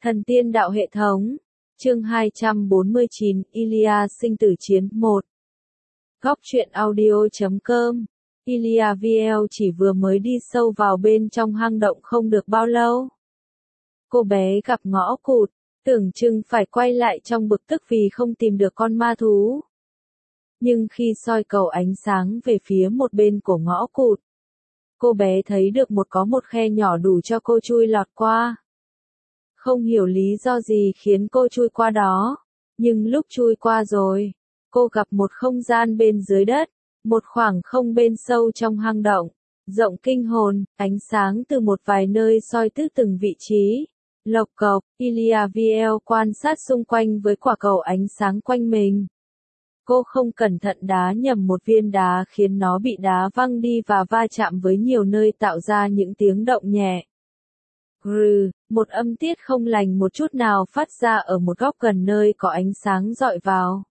Thần tiên đạo hệ thống. Chương 249, Iliad sinh tử chiến 1. Góc truyện audio.com. Iliad VL chỉ vừa mới đi sâu vào bên trong hang động không được bao lâu. Cô bé gặp ngõ cụt, tưởng chừng phải quay lại trong bực tức vì không tìm được con ma thú. Nhưng khi soi cầu ánh sáng về phía một bên của ngõ cụt, cô bé thấy được có một khe nhỏ đủ cho cô chui lọt qua. Không hiểu lý do gì khiến cô chui qua đó, nhưng lúc chui qua rồi, cô gặp một không gian bên dưới đất, một khoảng không bên sâu trong hang động, rộng kinh hồn, ánh sáng từ một vài nơi soi tứ từng vị trí. Lộc cộc, Iliad VL quan sát xung quanh với quả cầu ánh sáng quanh mình. Cô không cẩn thận đá nhầm một viên đá khiến nó bị đá văng đi và va chạm với nhiều nơi tạo ra những tiếng động nhẹ. Grừ, một âm tiết không lành một chút nào phát ra ở một góc gần nơi có ánh sáng dọi vào.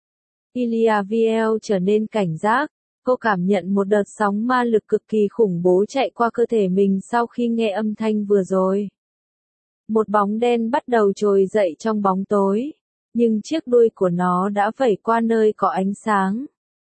Iliad VL trở nên cảnh giác, cô cảm nhận một đợt sóng ma lực cực kỳ khủng bố chạy qua cơ thể mình sau khi nghe âm thanh vừa rồi. Một bóng đen bắt đầu trồi dậy trong bóng tối, nhưng chiếc đuôi của nó đã vẩy qua nơi có ánh sáng.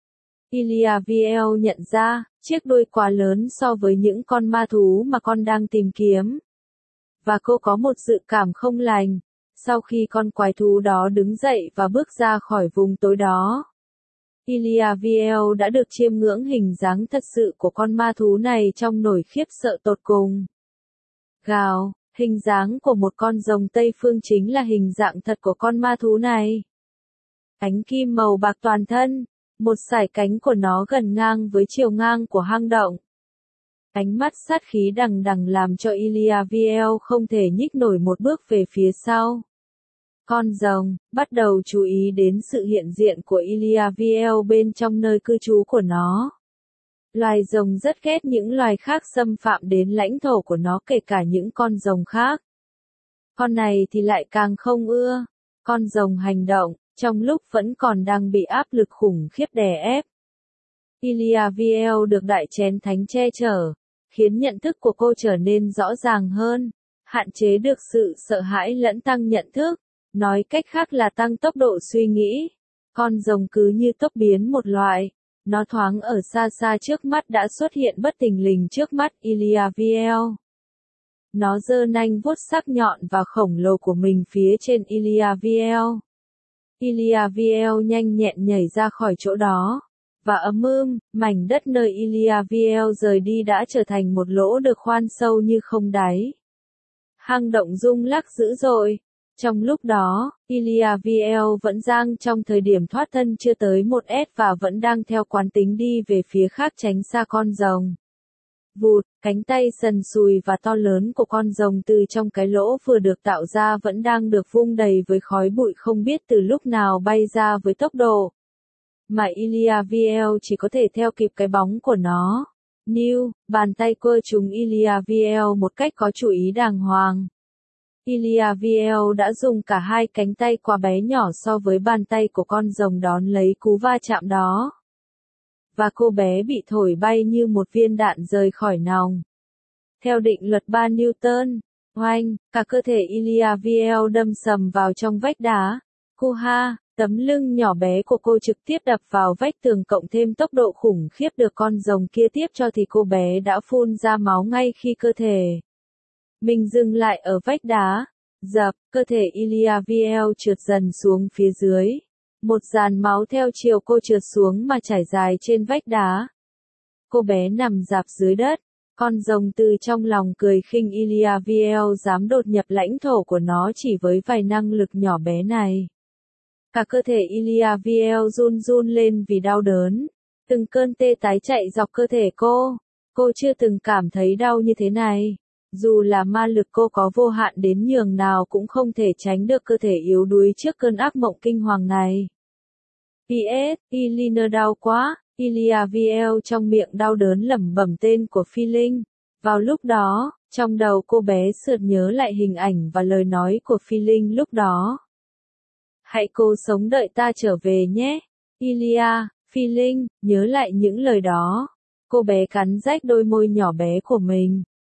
Iliad VL nhận ra, chiếc đuôi quá lớn so với những con ma thú mà con đang tìm kiếm. Và cô có một dự cảm không lành, sau khi con quái thú đó đứng dậy và bước ra khỏi vùng tối đó. Iliad VL đã được chiêm ngưỡng hình dáng thật sự của con ma thú này trong nỗi khiếp sợ tột cùng. Gào, hình dáng của một con rồng Tây Phương chính là hình dạng thật của con ma thú này. Cánh kim màu bạc toàn thân, một sải cánh của nó gần ngang với chiều ngang của hang động. Ánh mắt sát khí đằng đằng làm cho Iliad VL không thể nhích nổi một bước về phía sau. Con rồng bắt đầu chú ý đến sự hiện diện của Iliad VL bên trong nơi cư trú của nó. Loài rồng rất ghét những loài khác xâm phạm đến lãnh thổ của nó, kể cả những con rồng khác. Con này thì lại càng không ưa. Con rồng hành động, trong lúc vẫn còn đang bị áp lực khủng khiếp đè ép. Iliad VL được đại chén thánh che chở, khiến nhận thức của cô trở nên rõ ràng hơn, hạn chế được sự sợ hãi lẫn tăng nhận thức, nói cách khác là tăng tốc độ suy nghĩ. Con rồng cứ như tốc biến một loại, nó thoáng ở xa xa trước mắt đã xuất hiện bất thình lình trước mắt Iliad VL. Nó giơ nanh vuốt sắc nhọn và khổng lồ của mình phía trên Iliad VL. Iliad VL nhanh nhẹn nhảy ra khỏi chỗ đó. Và mảnh đất nơi Iliad VL rời đi đã trở thành một lỗ được khoan sâu như không đáy. Hang động rung lắc dữ dội. Trong lúc đó, Iliad VL vẫn đang trong thời điểm thoát thân chưa tới 1S và vẫn đang theo quán tính đi về phía khác tránh xa con rồng. Vụt, cánh tay sần sùi và to lớn của con rồng từ trong cái lỗ vừa được tạo ra vẫn đang được vung đầy với khói bụi không biết từ lúc nào bay ra với tốc độ mà Iliad VL chỉ có thể theo kịp cái bóng của nó. Bàn tay quơ trúng Iliad VL một cách có chủ ý đàng hoàng. Iliad VL đã dùng cả hai cánh tay quá bé nhỏ so với bàn tay của con rồng đón lấy cú va chạm đó. Và cô bé bị thổi bay như một viên đạn rời khỏi nòng. Theo định luật 3 Newton, oanh, cả cơ thể Iliad VL đâm sầm vào trong vách đá. Tấm lưng nhỏ bé của cô trực tiếp đập vào vách tường cộng thêm tốc độ khủng khiếp được con rồng kia tiếp cho thì cô bé đã phun ra máu ngay khi cơ thể mình dừng lại ở vách đá. Cơ thể Iliad VL trượt dần xuống phía dưới. Một dàn máu theo chiều cô trượt xuống mà trải dài trên vách đá. Cô bé nằm rạp dưới đất. Con rồng từ trong lòng cười khinh Iliad VL dám đột nhập lãnh thổ của nó chỉ với vài năng lực nhỏ bé này. Cả cơ thể Iliad VL run run lên vì đau đớn. Từng cơn tê tái chạy dọc cơ thể cô. Cô chưa từng cảm thấy đau như thế này. Dù là ma lực cô có vô hạn đến nhường nào cũng không thể tránh được cơ thể yếu đuối trước cơn ác mộng kinh hoàng này. Elina đau quá. Iliad VL trong miệng đau đớn lẩm bẩm tên của phi linh. Vào lúc đó, trong đầu cô bé sượt nhớ lại hình ảnh và lời nói của phi linh lúc đó. Hãy cố sống đợi ta trở về nhé. Iliad, phi linh, nhớ lại những lời đó. Cô bé cắn rách đôi môi nhỏ bé của mình.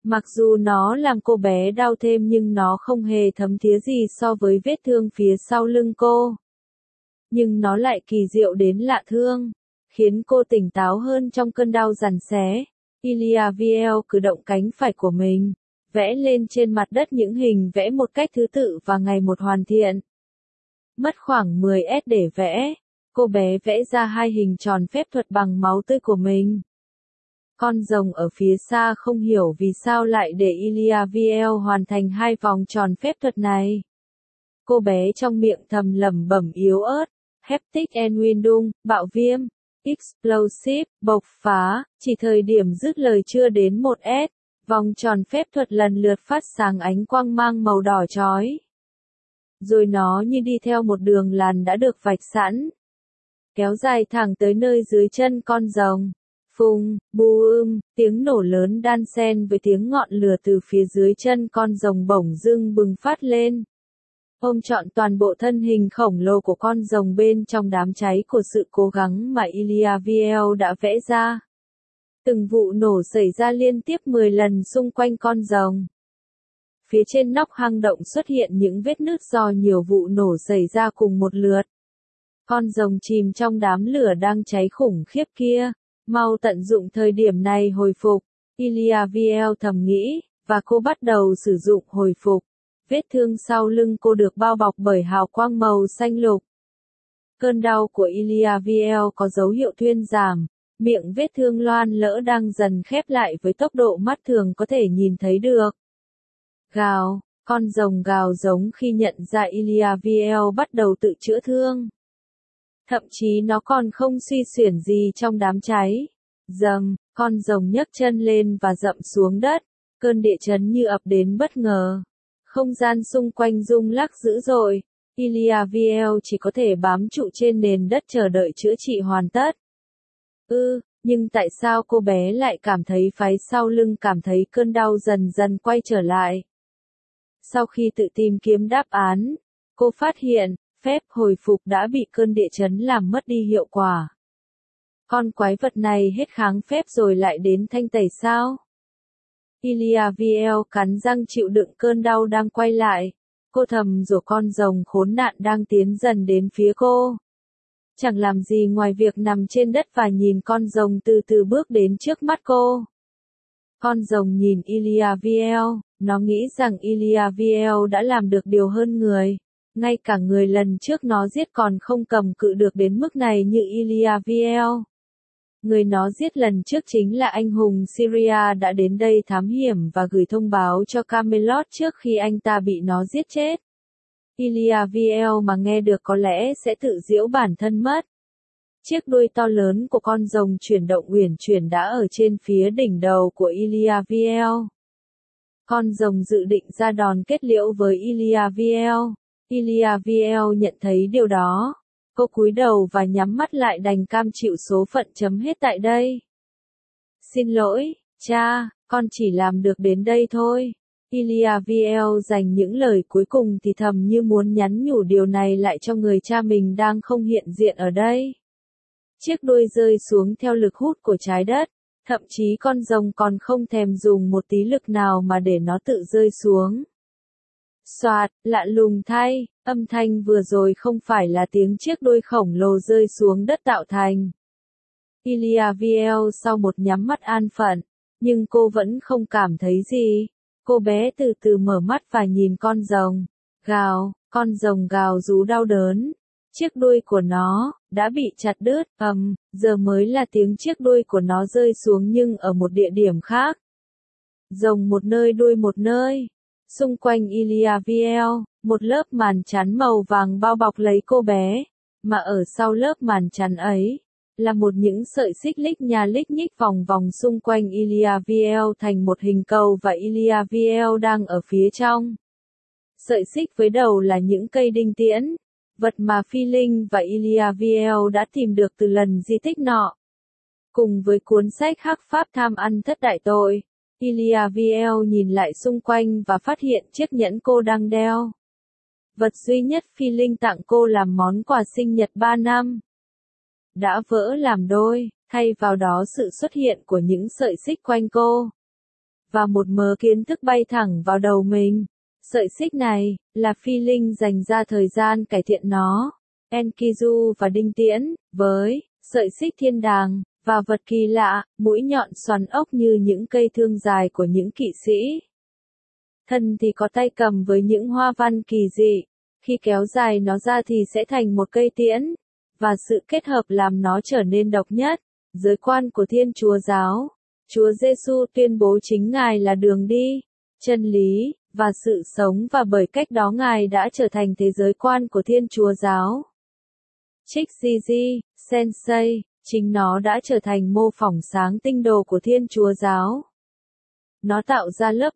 Mặc dù nó làm cô bé đau thêm nhưng nó không hề thấm thía gì so với vết thương phía sau lưng cô. Nhưng nó lại kỳ diệu đến lạ thương, khiến cô tỉnh táo hơn trong cơn đau giằng xé. Ilia Viel cử động cánh phải của mình, vẽ lên trên mặt đất những hình vẽ một cách thứ tự và ngày một hoàn thiện. Mất khoảng 10s để vẽ, cô bé vẽ ra 2 hình tròn phép thuật bằng máu tươi của mình. Con rồng ở phía xa không hiểu vì sao lại để Ilia Viel hoàn thành 2 vòng tròn phép thuật này. Cô bé trong miệng thầm lẩm bẩm yếu ớt, Heptic Enwindung, bạo viêm, Explosive, bộc phá, chỉ thời điểm dứt lời chưa đến 1s, vòng tròn phép thuật lần lượt phát sáng ánh quang mang màu đỏ chói. Rồi nó như đi theo một đường làn đã được vạch sẵn, kéo dài thẳng tới nơi dưới chân con rồng. Phùng, boom, tiếng nổ lớn đan xen với tiếng ngọn lửa từ phía dưới chân con rồng bỗng dưng bùng phát lên, ôm trọn toàn bộ thân hình khổng lồ của con rồng bên trong đám cháy của sự cố gắng mà Ilia Viel đã vẽ ra. Từng vụ nổ xảy ra liên tiếp 10 lần xung quanh con rồng. Phía trên nóc hang động xuất hiện những vết nứt do nhiều vụ nổ xảy ra cùng một lượt. Con rồng chìm trong đám lửa đang cháy khủng khiếp kia, mau tận dụng thời điểm này hồi phục, Ilia Viel thầm nghĩ, và cô bắt đầu sử dụng hồi phục. Vết thương sau lưng cô được bao bọc bởi hào quang màu xanh lục. Cơn đau của Ilia Viel có dấu hiệu thuyên giảm, miệng vết thương loang lỡ đang dần khép lại với tốc độ mắt thường có thể nhìn thấy được. Gào, con rồng gào giống khi nhận ra Ilia Viel bắt đầu tự chữa thương. Thậm chí nó còn không suy xuyển gì trong đám cháy. Dầm, con rồng nhấc chân lên và dậm xuống đất, cơn địa chấn như ập đến bất ngờ. Không gian xung quanh rung lắc dữ dội, Ilia Viel chỉ có thể bám trụ trên nền đất chờ đợi chữa trị hoàn tất. Nhưng tại sao cô bé lại cảm thấy phái sau lưng cảm thấy cơn đau dần dần quay trở lại? Sau khi tự tìm kiếm đáp án, cô phát hiện, phép hồi phục đã bị cơn địa chấn làm mất đi hiệu quả. Con quái vật này hết kháng phép rồi lại đến thanh tẩy sao? Ilia Viel cắn răng chịu đựng cơn đau đang quay lại. Cô thầm rủa con rồng khốn nạn đang tiến dần đến phía cô. Chẳng làm gì ngoài việc nằm trên đất và nhìn con rồng từ từ bước đến trước mắt cô. Con rồng nhìn Ilia Viel, nó nghĩ rằng Ilia Viel đã làm được điều hơn người. Ngay cả người lần trước nó giết còn không cầm cự được đến mức này như Ilia Viel. Người nó giết lần trước chính là anh hùng Syria đã đến đây thám hiểm và gửi thông báo cho Camelot trước khi anh ta bị nó giết chết. Ilia Viel mà nghe được có lẽ sẽ tự giễu bản thân mất. Chiếc đuôi to lớn của con rồng chuyển động uyển chuyển đã ở trên phía đỉnh đầu của Ilia Viel. Con rồng dự định ra đòn kết liễu với Ilia Viel. Ilia Viel nhận thấy điều đó. Cô cúi đầu và nhắm mắt lại đành cam chịu số phận chấm hết tại đây. Xin lỗi, cha, con chỉ làm được đến đây thôi. Ilia Viel dành những lời cuối cùng thì thầm như muốn nhắn nhủ điều này lại cho người cha mình đang không hiện diện ở đây. Chiếc đuôi rơi xuống theo lực hút của trái đất, thậm chí con rồng còn không thèm dùng một tí lực nào mà để nó tự rơi xuống. Soạt, lạ lùng thay, âm thanh vừa rồi không phải là tiếng chiếc đuôi khổng lồ rơi xuống đất tạo thành. Ilia Viel sau một nhắm mắt an phận, nhưng cô vẫn không cảm thấy gì. Cô bé từ từ mở mắt và nhìn con rồng. Gào, con rồng gào rú đau đớn. Chiếc đuôi của nó đã bị chặt đứt, giờ mới là tiếng chiếc đuôi của nó rơi xuống nhưng ở một địa điểm khác. Rồng một nơi đuôi một nơi. Xung quanh Ilia Viel, một lớp màn chắn màu vàng bao bọc lấy cô bé, mà ở sau lớp màn chắn ấy, là một những sợi xích lích nha lích nhích vòng vòng xung quanh Ilia Viel thành một hình cầu và Ilia Viel đang ở phía trong. Sợi xích với đầu là những cây đinh tiễn, vật mà Phi Linh và Ilia Viel đã tìm được từ lần di tích nọ. Cùng với cuốn sách Hắc Pháp tham ăn thất đại tội, Ilia Viel nhìn lại xung quanh và phát hiện chiếc nhẫn cô đang đeo. Vật duy nhất Phi Linh tặng cô làm món quà sinh nhật 3 năm. Đã vỡ làm đôi, thay vào đó sự xuất hiện của những sợi xích quanh cô. và một mớ kiến thức bay thẳng vào đầu mình. Sợi xích này, là Phi Linh dành ra thời gian cải thiện nó. Enkidu và Đinh Tiễn, với sợi xích thiên đàng, và vật kỳ lạ, mũi nhọn xoắn ốc như những cây thương dài của những kỵ sĩ. Thân thì có tay cầm với những hoa văn kỳ dị, khi kéo dài nó ra thì sẽ thành một cây tiễn, và sự kết hợp làm nó trở nên độc nhất. Giới quan của Thiên Chúa giáo, Chúa Giêsu tuyên bố chính Ngài là đường đi, chân lý, và sự sống và bởi cách đó Ngài đã trở thành thế giới quan của Thiên Chúa giáo. Trích Gigi, Sensei, chính nó đã trở thành mô phỏng sáng tinh đồ của Thiên Chúa giáo. Nó tạo ra lớp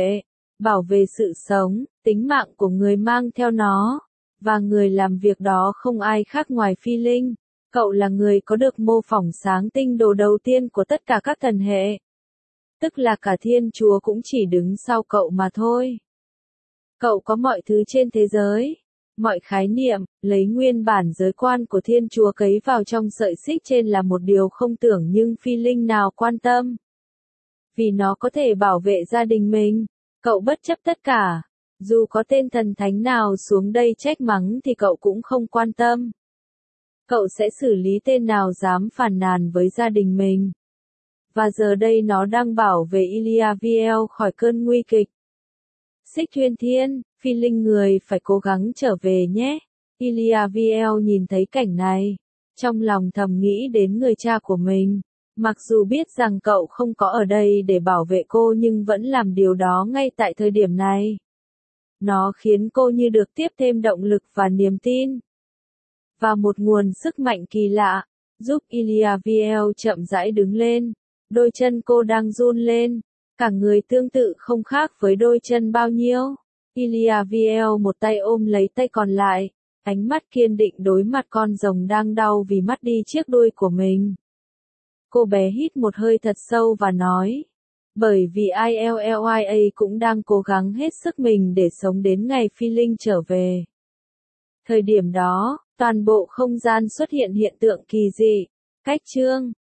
bảo vệ sự sống, tính mạng của người mang theo nó, và người làm việc đó không ai khác ngoài Phi Linh. Cậu là người có được mô phỏng sáng tinh đồ đầu tiên của tất cả các thần hệ. Tức là cả Thiên Chúa cũng chỉ đứng sau cậu mà thôi. Cậu có mọi thứ trên thế giới, mọi khái niệm, lấy nguyên bản giới quan của Thiên Chúa cấy vào trong sợi xích trên là một điều không tưởng nhưng Phi Linh nào quan tâm. Vì nó có thể bảo vệ gia đình mình, cậu bất chấp tất cả. Dù có tên thần thánh nào xuống đây trách mắng thì cậu cũng không quan tâm. Cậu sẽ xử lý tên nào dám phàn nàn với gia đình mình. Và giờ đây nó đang bảo vệ Iliaviel khỏi cơn nguy kịch. Xích Thuyên Thiên, Phi Linh người phải cố gắng trở về nhé. Iliaviel nhìn thấy cảnh này, trong lòng thầm nghĩ đến người cha của mình. Mặc dù biết rằng cậu không có ở đây để bảo vệ cô nhưng vẫn làm điều đó ngay tại thời điểm này. Nó khiến cô như được tiếp thêm động lực và niềm tin. Và một nguồn sức mạnh kỳ lạ, giúp Iliaviel chậm rãi đứng lên. Đôi chân cô đang run lên. Cả người tương tự không khác với đôi chân bao nhiêu. Iliaviel một tay ôm lấy tay còn lại, ánh mắt kiên định đối mặt con rồng đang đau vì mất đi chiếc đuôi của mình. Cô bé hít một hơi thật sâu và nói, bởi vì ILLIA cũng đang cố gắng hết sức mình để sống đến ngày Phi Linh trở về. Thời điểm đó, toàn bộ không gian xuất hiện hiện tượng kỳ dị. Cách chương